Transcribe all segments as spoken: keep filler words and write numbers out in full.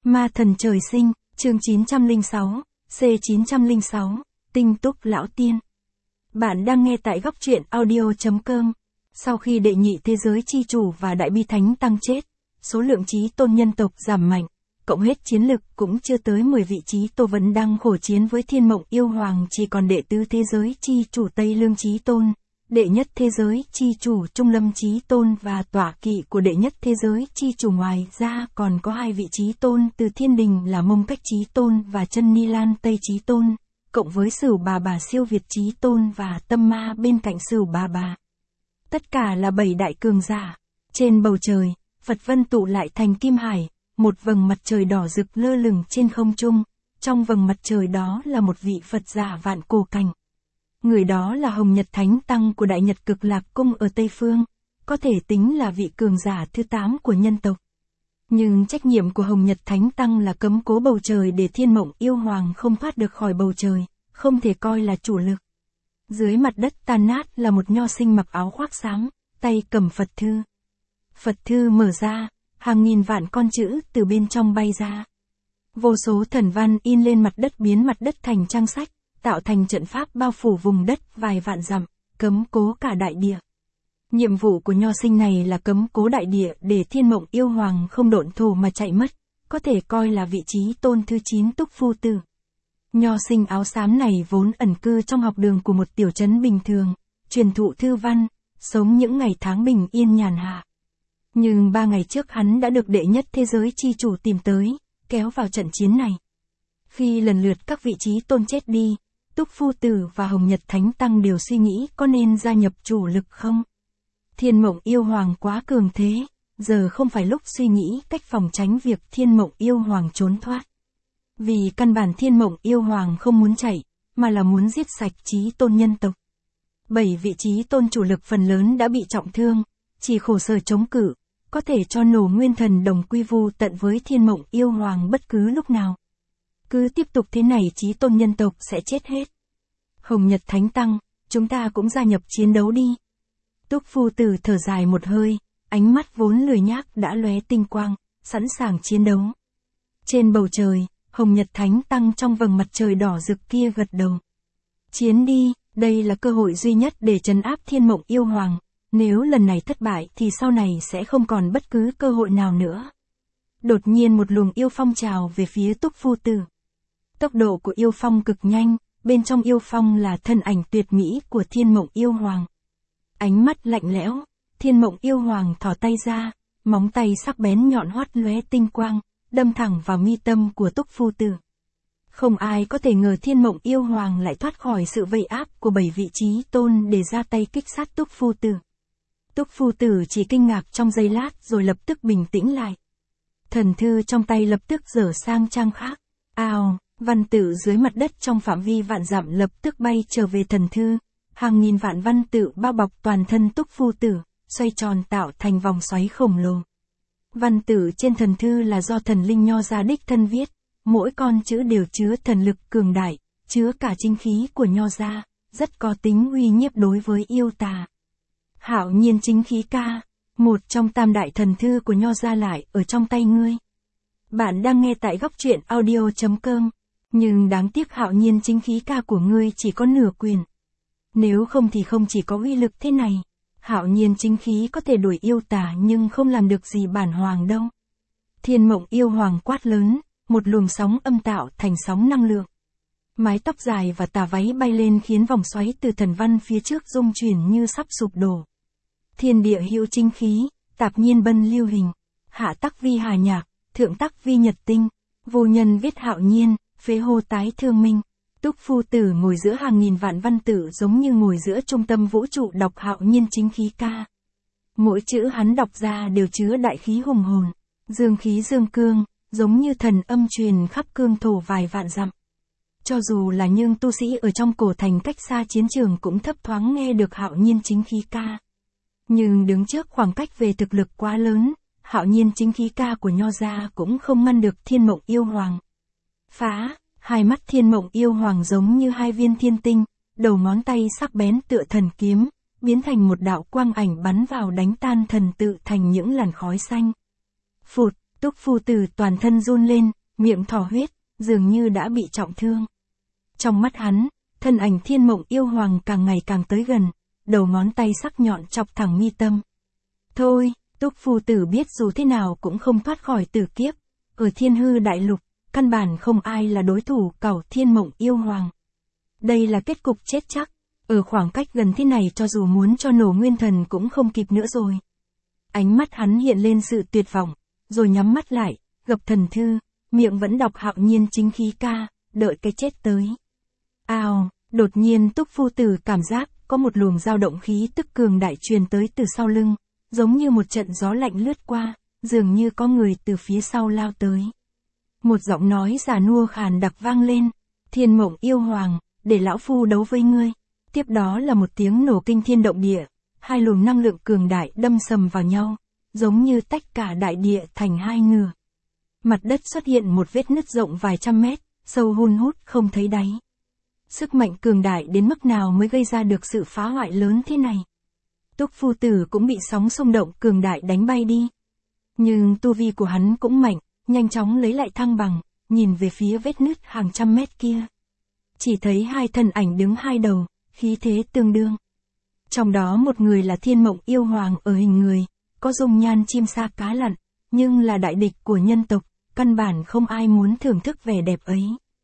Ma thần trời sinh, chương chín trăm lẻ sáu, C chín trăm lẻ sáu, Tinh túc lão tiên. Bạn đang nghe tại góc truyện audio.com. Sau khi đệ nhị thế giới chi chủ và đại bi thánh tăng chết, số lượng chí tôn nhân tộc giảm mạnh, cộng hết chiến lực cũng chưa tới mười vị chí tôn vẫn đang khổ chiến với Thiên Mộng Yêu Hoàng, chỉ còn đệ tứ thế giới chi chủ Tây Lương Chí Tôn, đệ nhất thế giới chi chủ Trung Lâm Chí Tôn và tọa kỵ của đệ nhất thế giới chi chủ. Ngoài ra còn có hai vị chí tôn từ thiên đình là Mông Cách Chí Tôn và Chân Ni Lan Tây Chí Tôn, cộng với Sửu Bà Bà Siêu Việt Chí Tôn và Tâm Ma bên cạnh Sửu Bà Bà. Tất cả là bảy đại cường giả. Trên bầu trời, Phật vân tụ lại thành kim hải, một vầng mặt trời đỏ rực lơ lửng trên không trung, trong vầng mặt trời đó là một vị Phật giả vạn cổ cảnh. Người đó là Hồng Nhật Thánh Tăng của Đại Nhật Cực Lạc Cung ở Tây Phương, có thể tính là vị cường giả thứ tám của nhân tộc. Nhưng trách nhiệm của Hồng Nhật Thánh Tăng là cấm cố bầu trời để Thiên Mộng Yêu Hoàng không thoát được khỏi bầu trời, không thể coi là chủ lực. Dưới mặt đất tan nát là một nho sinh mặc áo khoác xám, tay cầm Phật thư. Phật thư mở ra, hàng nghìn vạn con chữ từ bên trong bay ra. Vô số thần văn in lên mặt đất biến mặt đất thành trang sách, tạo thành trận pháp bao phủ vùng đất vài vạn dặm, cấm cố cả đại địa. Nhiệm vụ của nho sinh này là cấm cố đại địa để Thiên Mộng Yêu Hoàng không độn thổ mà chạy mất, có thể coi là vị trí tôn thứ chín Túc Phu Tử. Nho sinh áo xám này vốn ẩn cư trong học đường của một tiểu trấn bình thường, truyền thụ thư văn, sống những ngày tháng bình yên nhàn hạ. Nhưng ba ngày trước hắn đã được đệ nhất thế giới chi chủ tìm tới, kéo vào trận chiến này. Khi lần lượt các vị trí tôn chết đi, Túc Phu Tử và Hồng Nhật Thánh Tăng đều suy nghĩ có nên gia nhập chủ lực không? Thiên Mộng Yêu Hoàng quá cường thế, giờ không phải lúc suy nghĩ cách phòng tránh việc Thiên Mộng Yêu Hoàng trốn thoát. Vì căn bản Thiên Mộng Yêu Hoàng không muốn chạy, mà là muốn giết sạch chí tôn nhân tộc. Bảy vị chí tôn chủ lực phần lớn đã bị trọng thương, chỉ khổ sở chống cự, có thể cho nổ nguyên thần đồng quy vu tận với Thiên Mộng Yêu Hoàng bất cứ lúc nào. Cứ tiếp tục thế này chí tôn nhân tộc sẽ chết hết. Hồng Nhật Thánh Tăng, chúng ta cũng gia nhập chiến đấu đi. Túc Phu Tử thở dài một hơi, ánh mắt vốn lười nhác đã lóe tinh quang, sẵn sàng chiến đấu. Trên bầu trời, Hồng Nhật Thánh Tăng trong vầng mặt trời đỏ rực kia gật đầu. Chiến đi, đây là cơ hội duy nhất để trấn áp Thiên Mộng Yêu Hoàng. Nếu lần này thất bại thì sau này sẽ không còn bất cứ cơ hội nào nữa. Đột nhiên một luồng yêu phong trào về phía Túc Phu Tử. Tốc độ của yêu phong cực nhanh, bên trong yêu phong là thân ảnh tuyệt mỹ của Thiên Mộng Yêu Hoàng. Ánh mắt lạnh lẽo, Thiên Mộng Yêu Hoàng thò tay ra, móng tay sắc bén nhọn hoắt lóe tinh quang, đâm thẳng vào mi tâm của Túc Phu Tử. Không ai có thể ngờ Thiên Mộng Yêu Hoàng lại thoát khỏi sự vây áp của bảy vị chí tôn để ra tay kích sát Túc Phu Tử. Túc Phu Tử chỉ kinh ngạc trong giây lát rồi lập tức bình tĩnh lại. Thần thư trong tay lập tức dở sang trang khác. Ào, văn tự dưới mặt đất trong phạm vi vạn dặm lập tức bay trở về thần thư. Hàng nghìn vạn văn tự bao bọc toàn thân Túc Phu Tử, xoay tròn tạo thành vòng xoáy khổng lồ. Văn tự trên thần thư là do thần linh Nho gia đích thân viết, mỗi con chữ đều chứa thần lực cường đại, chứa cả chính khí của Nho gia, rất có tính uy nhiếp đối với yêu tà. Hạo Nhiên Chính Khí Ca, một trong tam đại thần thư của Nho gia lại ở trong tay ngươi. Bạn đang nghe tại góc truyện audio.com, nhưng đáng tiếc Hạo Nhiên Chính Khí Ca của ngươi chỉ có nửa quyền. Nếu không thì không chỉ có uy lực thế này, Hạo Nhiên Chính Khí có thể đuổi yêu tà nhưng không làm được gì bản hoàng đâu. Thiên Mộng Yêu Hoàng quát lớn, một luồng sóng âm tạo thành sóng năng lượng. Mái tóc dài và tà váy bay lên khiến vòng xoáy từ thần văn phía trước rung chuyển như sắp sụp đổ. Thiên địa hữu chính khí, tạp nhiên bân lưu hình, hạ tắc vi hà nhạc, thượng tắc vi nhật tinh, vô nhân viết hạo nhiên, phế hô tái thương minh. Túc Phu Tử ngồi giữa hàng nghìn vạn văn tự giống như ngồi giữa trung tâm vũ trụ đọc Hạo Nhiên Chính Khí Ca. Mỗi chữ hắn đọc ra đều chứa đại khí hùng hồn, dương khí dương cương, giống như thần âm truyền khắp cương thổ vài vạn dặm. Cho dù là những tu sĩ ở trong cổ thành cách xa chiến trường cũng thấp thoáng nghe được Hạo Nhiên Chính Khí Ca. Nhưng đứng trước khoảng cách về thực lực quá lớn, Hạo Nhiên Chính Khí Ca của Nho gia cũng không ngăn được Thiên Mộng Yêu Hoàng. Phá, hai mắt Thiên Mộng Yêu Hoàng giống như hai viên thiên tinh, đầu ngón tay sắc bén tựa thần kiếm, biến thành một đạo quang ảnh bắn vào đánh tan thần tự thành những làn khói xanh. Phụt, Túc Phu Tử toàn thân run lên, miệng thỏ huyết, dường như đã bị trọng thương. Trong mắt hắn, thân ảnh Thiên Mộng Yêu Hoàng càng ngày càng tới gần, đầu ngón tay sắc nhọn chọc thẳng mi tâm. Thôi, Túc Phu Tử biết dù thế nào cũng không thoát khỏi tử kiếp, ở Thiên Hư Đại Lục, căn bản không ai là đối thủ cẩu Thiên Mộng Yêu Hoàng. Đây là kết cục chết chắc, ở khoảng cách gần thế này cho dù muốn cho nổ nguyên thần cũng không kịp nữa rồi. Ánh mắt hắn hiện lên sự tuyệt vọng, rồi nhắm mắt lại, gập thần thư, miệng vẫn đọc Hạo Nhiên Chính Khí Ca, đợi cái chết tới. Ào, đột nhiên Túc Phu Tử cảm giác có một luồng dao động khí tức cường đại truyền tới từ sau lưng, giống như một trận gió lạnh lướt qua, dường như có người từ phía sau lao tới. Một giọng nói già nua khàn đặc vang lên, Thiên Mộng Yêu Hoàng, để lão phu đấu với ngươi. Tiếp đó là một tiếng nổ kinh thiên động địa, hai luồng năng lượng cường đại đâm sầm vào nhau, giống như tách cả đại địa thành hai nửa. Mặt đất xuất hiện một vết nứt rộng vài trăm mét, sâu hun hút không thấy đáy. Sức mạnh cường đại đến mức nào mới gây ra được sự phá hoại lớn thế này? Túc Phu Tử cũng bị sóng xung động cường đại đánh bay đi. Nhưng tu vi của hắn cũng mạnh, nhanh chóng lấy lại thăng bằng, nhìn về phía vết nứt hàng trăm mét kia. Chỉ thấy hai thân ảnh đứng hai đầu, khí thế tương đương. Trong đó một người là Thiên Mộng Yêu Hoàng ở hình người, có dung nhan chim sa cá lặn, nhưng là đại địch của nhân tộc, căn bản không ai muốn thưởng thức vẻ đẹp ấy.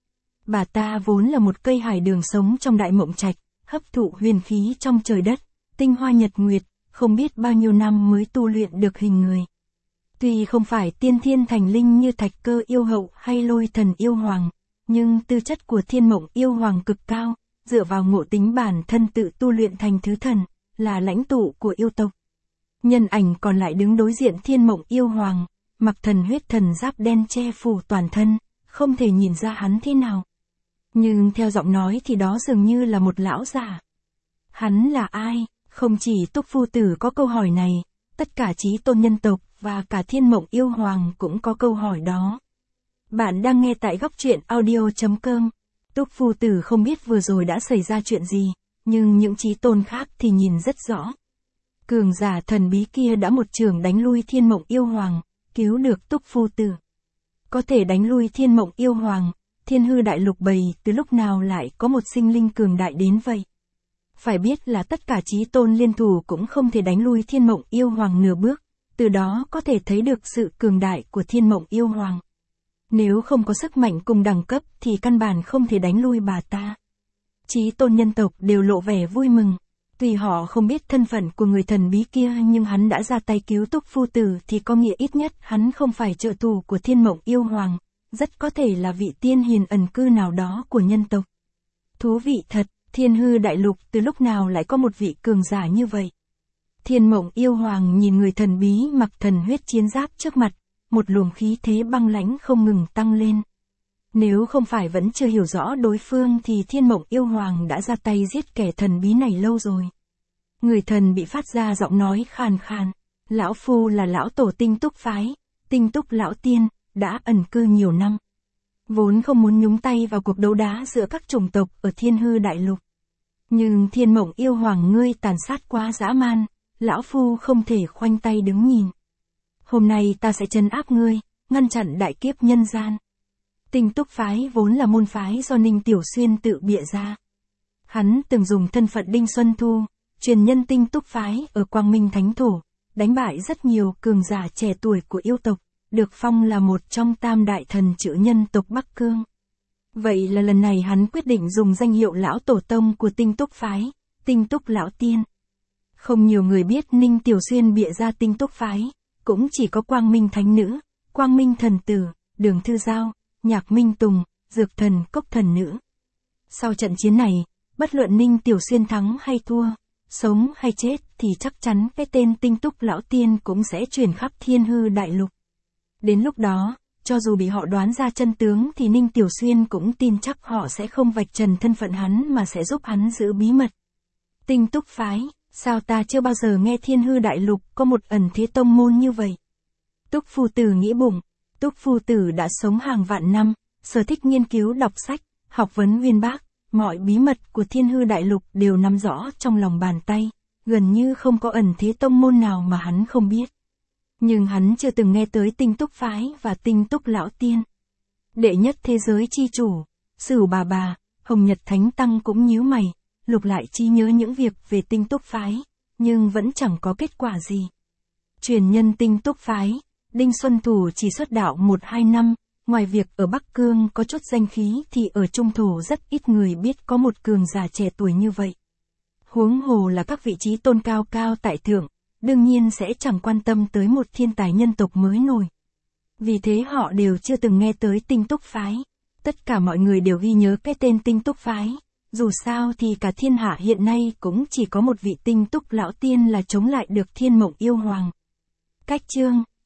Bà ta vốn là một cây hải đường sống trong đại mộng trạch, hấp thụ huyền khí trong trời đất, tinh hoa nhật nguyệt, không biết bao nhiêu năm mới tu luyện được hình người. Tuy không phải tiên thiên thành linh như Thạch Cơ Yêu Hậu hay Lôi Thần Yêu Hoàng, nhưng tư chất của Thiên Mộng Yêu Hoàng cực cao, dựa vào ngộ tính bản thân tự tu luyện thành thứ thần, là lãnh tụ của yêu tộc. Nhân ảnh còn lại đứng đối diện Thiên Mộng Yêu Hoàng, mặc thần huyết thần giáp đen che phủ toàn thân, không thể nhìn ra hắn thế nào. Nhưng theo giọng nói thì đó dường như là một lão già. Hắn là ai? Không chỉ Túc Phu Tử có câu hỏi này, tất cả chí tôn nhân tộc và cả Thiên Mộng Yêu Hoàng cũng có câu hỏi đó. Bạn đang nghe tại góc truyện audio chấm com. Túc Phu Tử không biết vừa rồi đã xảy ra chuyện gì, nhưng những chí tôn khác thì nhìn rất rõ. Cường giả thần bí kia đã một trường đánh lui Thiên Mộng Yêu Hoàng, cứu được Túc Phu Tử. Có thể đánh lui Thiên Mộng Yêu Hoàng, Thiên Hư Đại Lục bầy từ lúc nào lại có một sinh linh cường đại đến vậy? Phải biết là tất cả chí tôn liên thủ cũng không thể đánh lui Thiên Mộng Yêu Hoàng nửa bước, từ đó có thể thấy được sự cường đại của Thiên Mộng Yêu Hoàng. Nếu không có sức mạnh cùng đẳng cấp thì căn bản không thể đánh lui bà ta. Chí tôn nhân tộc đều lộ vẻ vui mừng. Tuy họ không biết thân phận của người thần bí kia nhưng hắn đã ra tay cứu Túc Phu Tử thì có nghĩa ít nhất hắn không phải trợ thủ của Thiên Mộng Yêu Hoàng, rất có thể là vị tiên hiền ẩn cư nào đó của nhân tộc. Thú vị thật, Thiên Hư Đại Lục từ lúc nào lại có một vị cường giả như vậy? Thiên Mộng Yêu Hoàng nhìn người thần bí mặc thần huyết chiến giáp trước mặt, một luồng khí thế băng lãnh không ngừng tăng lên. Nếu không phải vẫn chưa hiểu rõ đối phương thì Thiên Mộng Yêu Hoàng đã ra tay giết kẻ thần bí này lâu rồi. Người thần bị phát ra giọng nói khàn khàn, lão phu là lão tổ Tinh Túc phái, Tinh Túc lão tiên, đã ẩn cư nhiều năm. Vốn không muốn nhúng tay vào cuộc đấu đá giữa các chủng tộc ở Thiên Hư Đại Lục. Nhưng Thiên Mộng Yêu Hoàng ngươi tàn sát quá dã man, lão phu không thể khoanh tay đứng nhìn. Hôm nay ta sẽ trấn áp ngươi, ngăn chặn đại kiếp nhân gian. Tinh Túc phái vốn là môn phái do Ninh Tiểu Xuyên tự bịa ra. Hắn từng dùng thân phận Đinh Xuân Thu, truyền nhân Tinh Túc phái ở Quang Minh Thánh Thổ, đánh bại rất nhiều cường giả trẻ tuổi của yêu tộc, được phong là một trong tam đại thần chữ nhân tộc Bắc Cương. Vậy là lần này hắn quyết định dùng danh hiệu lão tổ tông của Tinh Túc phái, Tinh Túc lão tiên. Không nhiều người biết Ninh Tiểu Xuyên bịa ra Tinh Túc phái, cũng chỉ có Quang Minh Thánh Nữ, Quang Minh Thần Tử, Đường Thư Giao, Nhạc Minh Tùng, Dược Thần Cốc Thần Nữ. Sau trận chiến này, bất luận Ninh Tiểu Xuyên thắng hay thua, sống hay chết thì chắc chắn cái tên Tinh Túc lão tiên cũng sẽ truyền khắp Thiên Hư Đại Lục. Đến lúc đó, cho dù bị họ đoán ra chân tướng thì Ninh Tiểu Xuyên cũng tin chắc họ sẽ không vạch trần thân phận hắn mà sẽ giúp hắn giữ bí mật. Tinh Túc phái, sao ta chưa bao giờ nghe Thiên Hư Đại Lục có một ẩn thế tông môn như vậy? Túc Phu Tử nghĩ bụng, Túc Phu Tử đã sống hàng vạn năm, sở thích nghiên cứu đọc sách, học vấn uyên bác, mọi bí mật của Thiên Hư Đại Lục đều nắm rõ trong lòng bàn tay, gần như không có ẩn thế tông môn nào mà hắn không biết. Nhưng hắn chưa từng nghe tới Tinh Túc phái và Tinh Túc lão tiên. Đệ nhất thế giới chi chủ, Sửu bà bà, Hồng Nhật Thánh Tăng cũng nhíu mày, lục lại trí nhớ những việc về Tinh Túc phái, nhưng vẫn chẳng có kết quả gì. Truyền nhân Tinh Túc phái, Đinh Xuân Thủ chỉ xuất đạo một hai năm, ngoài việc ở Bắc Cương có chút danh khí thì ở Trung Thổ rất ít người biết có một cường giả trẻ tuổi như vậy. Huống hồ là các vị trí tôn cao cao tại thượng, đương nhiên sẽ chẳng quan tâm tới một thiên tài nhân tộc mới nổi. Vì thế họ đều chưa từng nghe tới Tinh Túc phái. Tất cả mọi người đều ghi nhớ cái tên Tinh Túc phái. Dù sao thì cả thiên hạ hiện nay cũng chỉ có một vị Tinh Túc lão tiên là chống lại được Thiên Mộng Yêu Hoàng. Cách chương